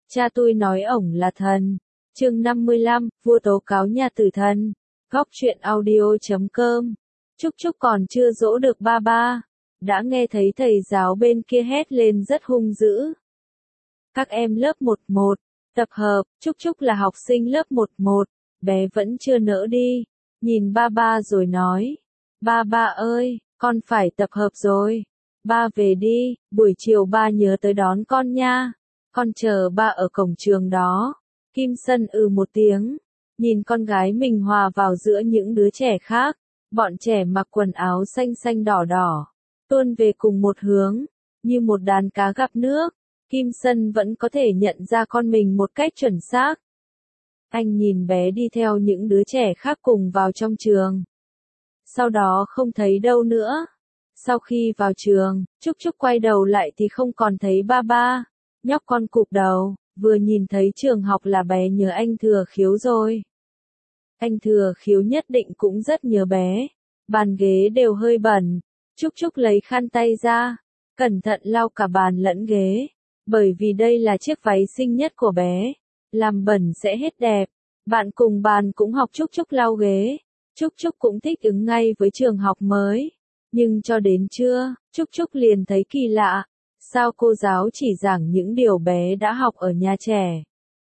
Cha tôi nói ổng là thần. Chương 55, vua tố cáo nhà tử thần. Góc truyện audio.com. Trúc Trúc còn chưa dỗ được ba ba, đã nghe thấy thầy giáo bên kia hét lên rất hung dữ. Các em lớp 11, tập hợp. Trúc Trúc là học sinh lớp 11, bé vẫn chưa nỡ đi, nhìn ba ba rồi nói. Ba ba ơi, con phải tập hợp rồi. Ba về đi, buổi chiều ba nhớ tới đón con nha. Con chờ ba ở cổng trường đó. Kim Sân một tiếng, nhìn con gái mình hòa vào giữa những đứa trẻ khác. Bọn trẻ mặc quần áo xanh xanh đỏ đỏ, tuôn về cùng một hướng, như một đàn cá gặp nước. Kim Sân vẫn có thể nhận ra con mình một cách chuẩn xác. Anh nhìn bé đi theo những đứa trẻ khác cùng vào trong trường. Sau đó không thấy đâu nữa. Sau khi vào trường, Trúc Trúc quay đầu lại thì không còn thấy ba ba. Nhóc con cụp đầu, vừa nhìn thấy trường học là bé nhớ anh Thừa Khiếu rồi. Anh Thừa Khiếu nhất định cũng rất nhớ bé. Bàn ghế đều hơi bẩn. Trúc Trúc lấy khăn tay ra, cẩn thận lau cả bàn lẫn ghế. Bởi vì đây là chiếc váy xinh nhất của bé. Làm bẩn sẽ hết đẹp. Bạn cùng bàn cũng học Trúc Trúc lau ghế. Trúc Trúc cũng thích ứng ngay với trường học mới. Nhưng cho đến trưa, Trúc Trúc liền thấy kỳ lạ. Sao cô giáo chỉ giảng những điều bé đã học ở nhà trẻ,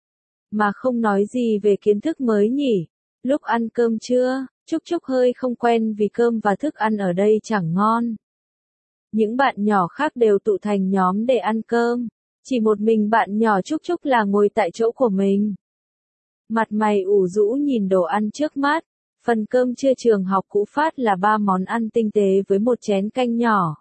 mà không nói gì về kiến thức mới nhỉ? Lúc ăn cơm trưa, Trúc Trúc hơi không quen vì cơm và thức ăn ở đây chẳng ngon. Những bạn nhỏ khác đều tụ thành nhóm để ăn cơm. Chỉ một mình bạn nhỏ Trúc Trúc là ngồi tại chỗ của mình. Mặt mày ủ rũ nhìn đồ ăn trước mắt. Phần cơm trưa trường học cũ phát là 3 món ăn tinh tế với một chén canh nhỏ.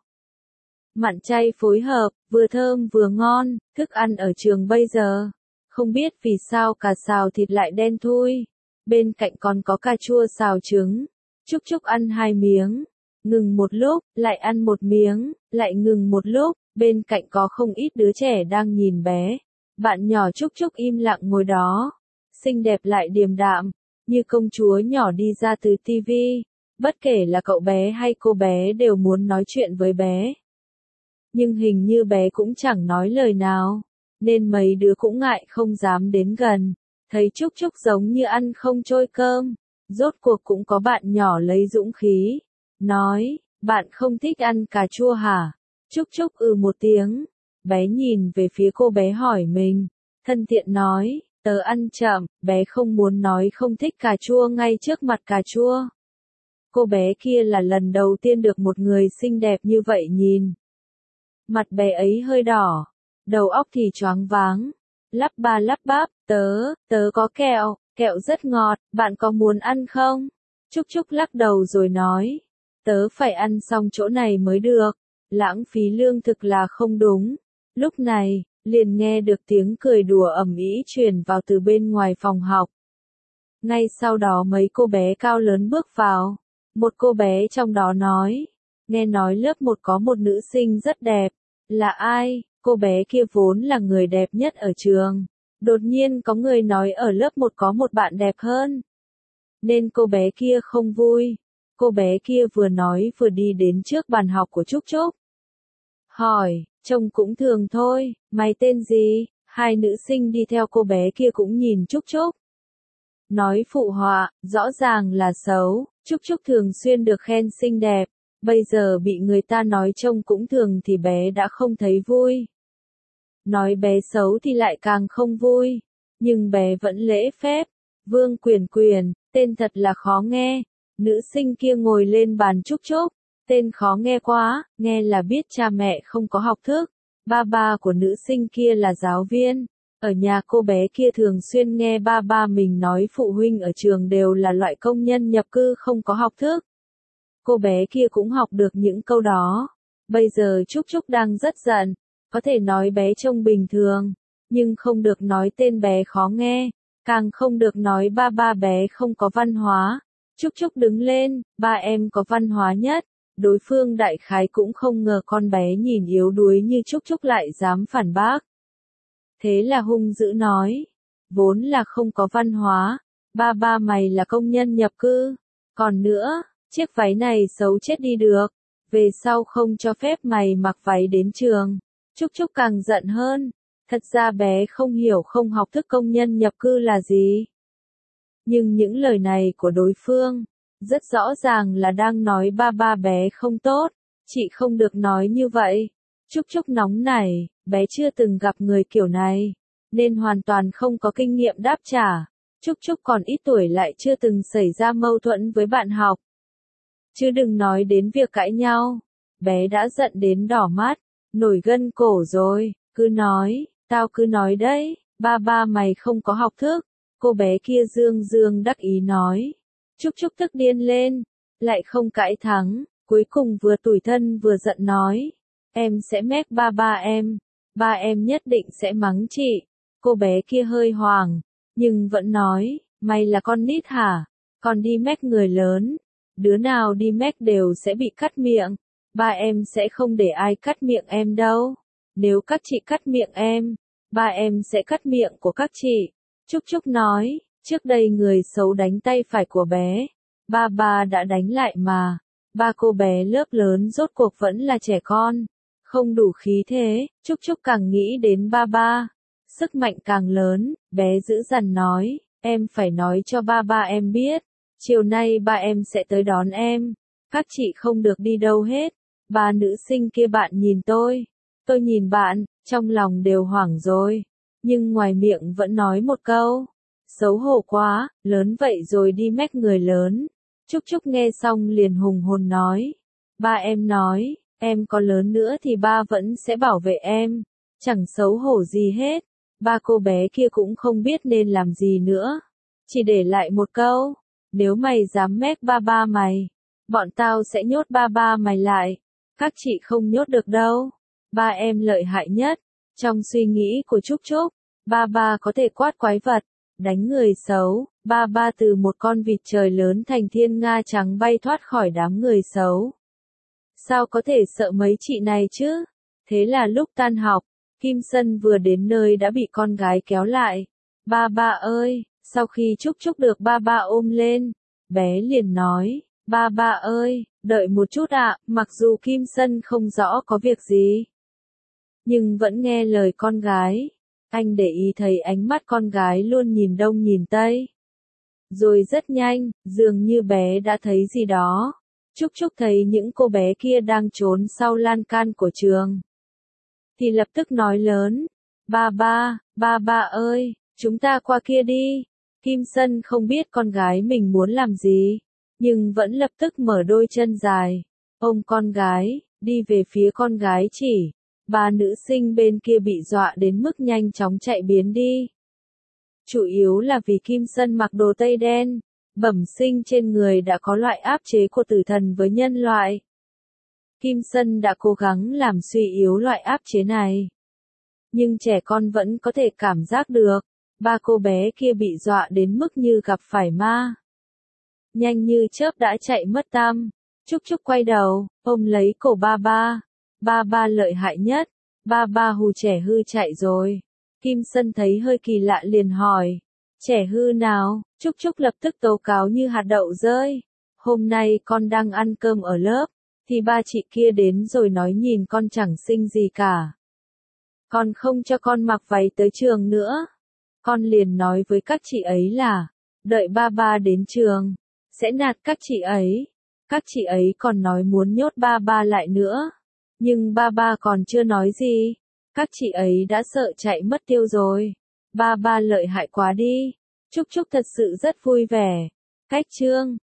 Mặn chay phối hợp, vừa thơm vừa ngon. Thức ăn ở trường bây giờ, không biết vì sao cà xào thịt lại đen thui. Bên cạnh còn có cà chua xào trứng. Trúc Trúc ăn 2 miếng, ngừng một lúc, lại ăn 1 miếng, lại ngừng một lúc. Bên cạnh có không ít đứa trẻ đang nhìn bé. Bạn nhỏ Trúc Trúc im lặng ngồi đó, xinh đẹp lại điềm đạm, như công chúa nhỏ đi ra từ tivi. Bất kể là cậu bé hay cô bé đều muốn nói chuyện với bé. Nhưng hình như bé cũng chẳng nói lời nào, nên mấy đứa cũng ngại không dám đến gần. Thấy Trúc Trúc giống như ăn không trôi cơm. Rốt cuộc cũng có bạn nhỏ lấy dũng khí, nói, bạn không thích ăn cà chua hả? Trúc Trúc một tiếng. Bé nhìn về phía cô bé hỏi mình, thân thiện nói, tớ ăn chậm. Bé không muốn nói không thích cà chua ngay trước mặt cà chua. Cô bé kia là lần đầu tiên được một người xinh đẹp như vậy nhìn. Mặt bé ấy hơi đỏ, đầu óc thì choáng váng, lắp ba lắp bắp, tớ có kẹo, kẹo rất ngọt, bạn có muốn ăn không? Trúc Trúc lắc đầu rồi nói, tớ phải ăn xong chỗ này mới được, lãng phí lương thực là không đúng. Lúc này, liền nghe được tiếng cười đùa ầm ĩ truyền vào từ bên ngoài phòng học. Ngay sau đó mấy cô bé cao lớn bước vào. Một cô bé trong đó nói, nghe nói lớp 1 có một nữ sinh rất đẹp. Là ai? Cô bé kia vốn là người đẹp nhất ở trường. Đột nhiên có người nói ở lớp 1 có một bạn đẹp hơn, nên cô bé kia không vui. Cô bé kia vừa nói vừa đi đến trước bàn học của Trúc Trúc. Hỏi, trông cũng thường thôi, mày tên gì? Hai nữ sinh đi theo cô bé kia cũng nhìn Trúc Trúc. Nói phụ họa, rõ ràng là xấu. Trúc Trúc thường xuyên được khen xinh đẹp. Bây giờ bị người ta nói trông cũng thường thì bé đã không thấy vui. Nói bé xấu thì lại càng không vui. Nhưng bé vẫn lễ phép. Vương Quyền Quyền, tên thật là khó nghe. Nữ sinh kia ngồi lên bàn Trúc Trúc. Tên khó nghe quá, nghe là biết cha mẹ không có học thức. Ba ba của nữ sinh kia là giáo viên. Ở nhà cô bé kia thường xuyên nghe ba ba mình nói phụ huynh ở trường đều là loại công nhân nhập cư không có học thức. Cô bé kia cũng học được những câu đó. Bây giờ Trúc Trúc đang rất giận. Có thể nói bé trông bình thường, nhưng không được nói tên bé khó nghe. Càng không được nói ba ba bé không có văn hóa. Trúc Trúc đứng lên, ba em có văn hóa nhất. Đối phương đại khái cũng không ngờ con bé nhìn yếu đuối như Trúc Trúc lại dám phản bác. Thế là hung dữ nói, vốn là không có văn hóa, ba ba mày là công nhân nhập cư. Còn nữa, chiếc váy này xấu chết đi được, về sau không cho phép mày mặc váy đến trường. Trúc Trúc càng giận hơn, Thật ra bé không hiểu không học thức công nhân nhập cư là gì. Nhưng những lời này của đối phương, rất rõ ràng là đang nói ba ba bé không tốt, chị không được nói như vậy. Trúc Trúc nóng nảy, bé chưa từng gặp người kiểu này, nên hoàn toàn không có kinh nghiệm đáp trả. Trúc Trúc còn ít tuổi lại chưa từng xảy ra mâu thuẫn với bạn học. Chứ đừng nói đến việc cãi nhau. Bé đã giận đến đỏ mắt, nổi gân cổ rồi, tao cứ nói đấy, ba ba mày không có học thức. Cô bé kia dương dương đắc ý nói. Trúc Trúc tức điên lên, lại không cãi thắng, cuối cùng vừa tủi thân vừa giận nói. Em sẽ mách ba em nhất định sẽ mắng chị. Cô bé kia hơi hoảng, nhưng vẫn nói, mày là con nít hả? Còn đi mách người lớn, đứa nào đi mách đều sẽ bị cắt miệng. Ba em sẽ không để ai cắt miệng em đâu. Nếu các chị cắt miệng em, ba em sẽ cắt miệng của các chị. Trúc Trúc nói, trước đây người xấu đánh tay phải của bé, ba đã đánh lại mà. Ba cô bé lớp lớn rốt cuộc vẫn là trẻ con, không đủ khí thế. Trúc Trúc càng nghĩ đến ba, sức mạnh càng lớn. Bé dữ dằn nói, em phải nói cho ba em biết, chiều nay ba em sẽ tới đón em, các chị không được đi đâu hết. Ba nữ sinh kia bạn nhìn tôi nhìn bạn, trong lòng đều hoảng rồi, nhưng ngoài miệng vẫn nói một câu, xấu hổ quá, lớn vậy rồi đi mách người lớn. Trúc Trúc nghe xong liền hùng hồn nói, ba em nói, em có lớn nữa thì ba vẫn sẽ bảo vệ em, chẳng xấu hổ gì hết. Ba cô bé kia cũng không biết nên làm gì nữa, chỉ để lại một câu, nếu mày dám mách ba mày, bọn tao sẽ nhốt ba mày lại, các chị không nhốt được đâu, ba em lợi hại nhất. Trong suy nghĩ của Trúc Trúc, ba có thể quát quái vật, đánh người xấu, ba từ một con vịt trời lớn thành thiên nga trắng bay thoát khỏi đám người xấu. Sao có thể sợ mấy chị này chứ? Thế là lúc tan học, Kim Sân vừa đến nơi đã bị con gái kéo lại. Ba ơi, sau khi Trúc Trúc được ba ôm lên, bé liền nói, ba ơi, đợi một chút ạ. Mặc dù Kim Sân không rõ có việc gì, nhưng vẫn nghe lời con gái. Anh để ý thấy ánh mắt con gái luôn nhìn đông nhìn tây. Rồi rất nhanh, dường như bé đã thấy gì đó. Trúc Trúc thấy những cô bé kia đang trốn sau lan can của trường, thì lập tức nói lớn, ba ơi, chúng ta qua kia đi. Kim Sân không biết con gái mình muốn làm gì, nhưng vẫn lập tức mở đôi chân dài, ôm con gái, đi về phía con gái chỉ. Ba nữ sinh bên kia bị dọa đến mức nhanh chóng chạy biến đi. Chủ yếu là vì Kim Sân mặc đồ tây đen, bẩm sinh trên người đã có loại áp chế của tử thần với nhân loại. Kim Sân đã cố gắng làm suy yếu loại áp chế này, nhưng trẻ con vẫn có thể cảm giác được. Ba cô bé kia bị dọa đến mức như gặp phải ma, nhanh như chớp đã chạy mất tăm. Trúc Trúc quay đầu, ôm lấy cổ ba lợi hại nhất. Ba hù trẻ hư chạy rồi. Kim Sân thấy hơi kỳ lạ liền hỏi, trẻ hư nào? Trúc Trúc lập tức tố cáo như hạt đậu rơi. Hôm nay con đang ăn cơm ở lớp, thì ba chị kia đến rồi nói nhìn con chẳng xinh gì cả, còn không cho con mặc váy tới trường nữa. Con liền nói với các chị ấy là, đợi ba đến trường, sẽ nạt các chị ấy. Các chị ấy còn nói muốn nhốt ba lại nữa. Nhưng ba còn chưa nói gì, các chị ấy đã sợ chạy mất tiêu rồi. Ba lợi hại quá đi. Trúc Trúc thật sự rất vui vẻ. Cách chương